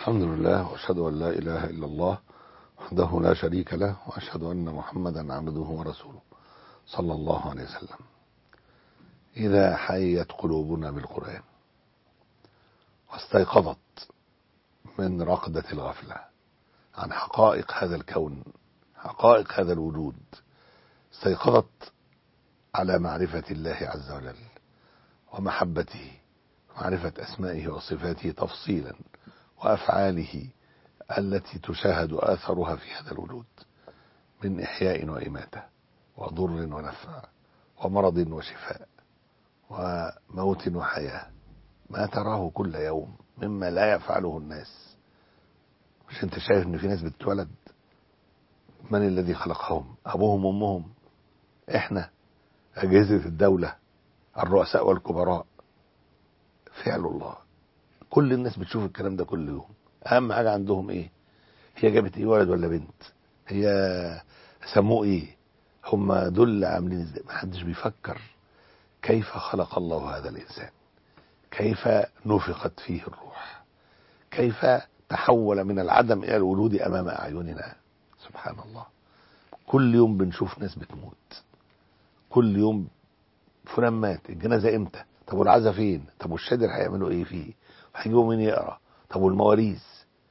الحمد لله، وأشهد أن لا إله إلا الله وحده لا شريك له، وأشهد أن محمدا عبده ورسوله صلى الله عليه وسلم. إذا حيت قلوبنا بالقرآن واستيقظت من رقدة الغفلة عن حقائق هذا الكون، حقائق هذا الوجود، استيقظت على معرفة الله عز وجل ومحبته، معرفة أسمائه وصفاته تفصيلا، وأفعاله التي تشاهد آثرها في هذا الوجود من إحياء وإماتة وضر ونفع ومرض وشفاء وموت وحياة، ما تراه كل يوم مما لا يفعله الناس. مش انت شايف ان في ناس بتتولد؟ من الذي خلقهم؟ أبوهم وأمهم؟ احنا أجهزة الدولة، الرؤساء والكبراء، فعل الله. كل الناس بتشوف الكلام ده كل يوم. أهم حاجة عندهم ايه؟ هي جابت ايه، ولد ولا بنت؟ هي سموه ايه؟ هم دول اللي عاملين ازاي؟ محدش بيفكر كيف خلق الله هذا الإنسان، كيف نفخت فيه الروح، كيف تحول من العدم إلى الوجود أمام أعيننا. سبحان الله. كل يوم بنشوف ناس بتموت، كل يوم فلان مات، الجنازة امتى؟ طب والعزا فين؟ طب والشادر هيعملوا ايه فيه؟ وهيجيبوا مين يقرا؟ طب والمواريث؟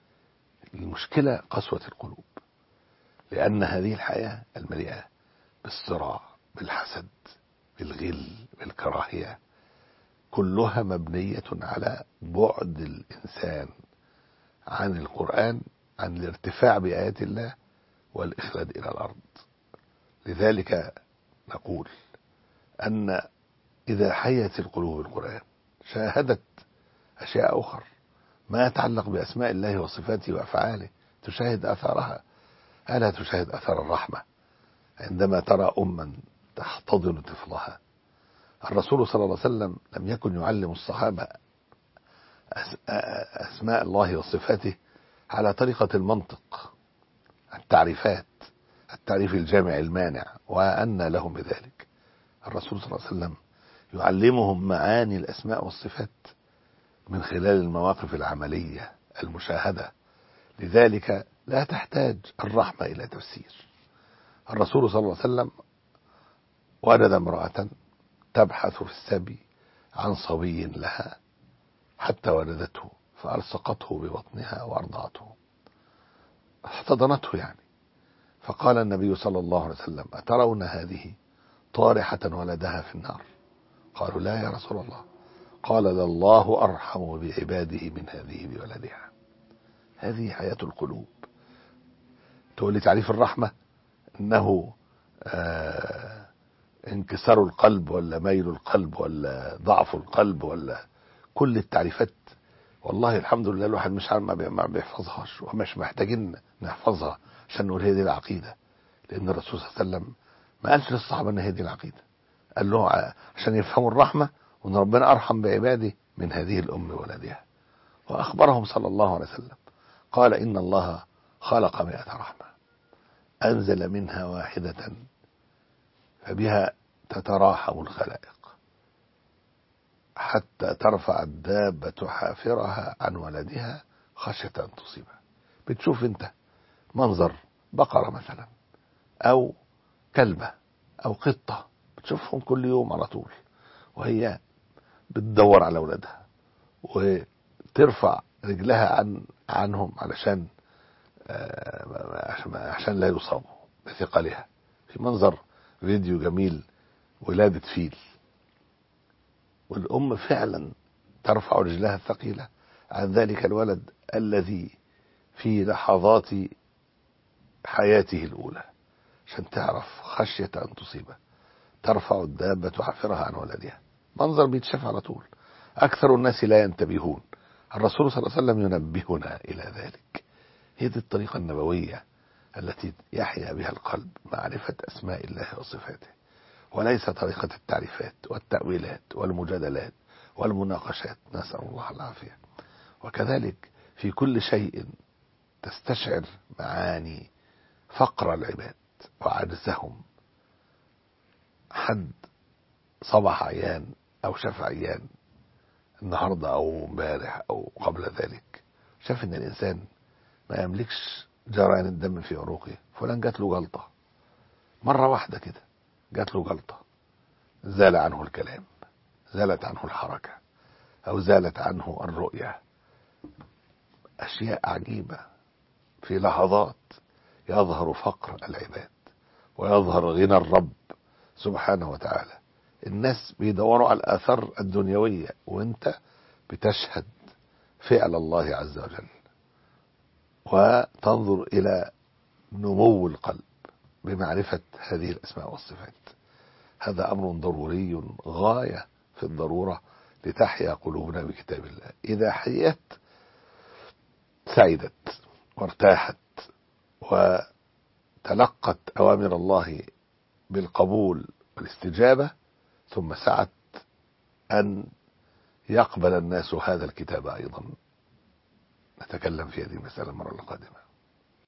المشكلة قسوة القلوب، لأن هذه الحياة المليئة بالصراع، بالحسد، بالغل، بالكراهية، كلها مبنية على بعد الإنسان عن القرآن، عن الارتفاع بآيات الله والإخلاد إلى الأرض. لذلك نقول أن إذا حيت القلوب القرآن شاهدت أشياء أخرى ما يتعلق بأسماء الله وصفاته وأفعاله، تشاهد أثارها. ألا تشاهد أثر الرحمة عندما ترى أما تحتضن طفلها؟ الرسول صلى الله عليه وسلم لم يكن يعلم الصحابة أسماء الله وصفاته على طريقة المنطق، التعريفات، التعريف الجامع المانع، وأن لهم بذلك. الرسول صلى الله عليه وسلم يعلمهم معاني الأسماء والصفات من خلال المواقف العملية المشاهدة. لذلك لا تحتاج الرحمة إلى تفسير. الرسول صلى الله عليه وسلم وجد امرأة تبحث في السبي عن صبي لها حتى ولدته، فألصقته ببطنها وأرضعته، احتضنته يعني. فقال النبي صلى الله عليه وسلم: أترون هذه طارحة ولدها في النار؟ قالوا: لا يا رسول الله. قال: لله أرحم بعباده من هذه بولدها. هذه حياة القلوب. تقول لي تعريف الرحمة إنه انكسار القلب، ولا ميل القلب، ولا ضعف القلب، ولا كل التعريفات. والله الحمد لله الواحد مش عارف، ما بيحفظهاش، ومش محتاجين نحفظها عشان نقول هي دي العقيدة. لأن الرسول صلى الله عليه وسلم ما قالش للصحابة ان هي دي العقيدة، قال له عشان يفهموا الرحمة، وان ربنا أرحم بعباده من هذه الأم ولدها. وأخبرهم صلى الله عليه وسلم قال: إن الله خلق 100 رحمة، أنزل منها واحدة فبها تتراحم الخلائق، حتى ترفع الدابة حافرها عن ولدها خشية أن تصيبها. بتشوف انت منظر بقرة مثلا، أو كلبة، أو قطة، بتشوفهم كل يوم على طول، وهي بتدور على أولادها وترفع رجلها عنهم عشان لا يصابوا بثقلها. في منظر فيديو جميل، ولادة فيل، والأم فعلا ترفع رجلها الثقيلة عن ذلك الولد الذي في لحظات حياته الأولى، عشان تعرف خشية أن تصيبه. ترفع الدابة حافرها عن ولدها. منظر بيتشاف على طول، أكثر الناس لا ينتبهون. الرسول صلى الله عليه وسلم ينبهنا إلى ذلك. هي دي الطريقة النبوية التي يحيا بها القلب، معرفة أسماء الله وصفاته، وليس طريقة التعريفات والتأويلات والمجادلات والمناقشات، نسأل الله العافية. وكذلك في كل شيء تستشعر معاني فقر العباد وعجزهم. حد صبح عيان أو شاف عيان النهاردة أو امبارح أو قبل ذلك، شاف ان الانسان ما يملكش جريان الدم في عروقه. فلان جات له جلطة مرة واحدة كده، جات له جلطة، زال عنه الكلام، زالت عنه الحركة، او زالت عنه الرؤية. اشياء عجيبة، في لحظات يظهر فقر العباد ويظهر غنى الرب سبحانه وتعالى. الناس بيدوروا على الآثار الدنيوية، وانت بتشهد فعل الله عز وجل، وتنظر إلى نمو القلب بمعرفة هذه الأسماء والصفات. هذا أمر ضروري غاية في الضرورة لتحيا قلوبنا بكتاب الله. إذا حيت سعدت وارتاحت وتلقت أوامر الله بالقبول والاستجابة، ثم سعت أن يقبل الناس هذا الكتاب أيضا. نتكلم في هذه المسألة المرة القادمة.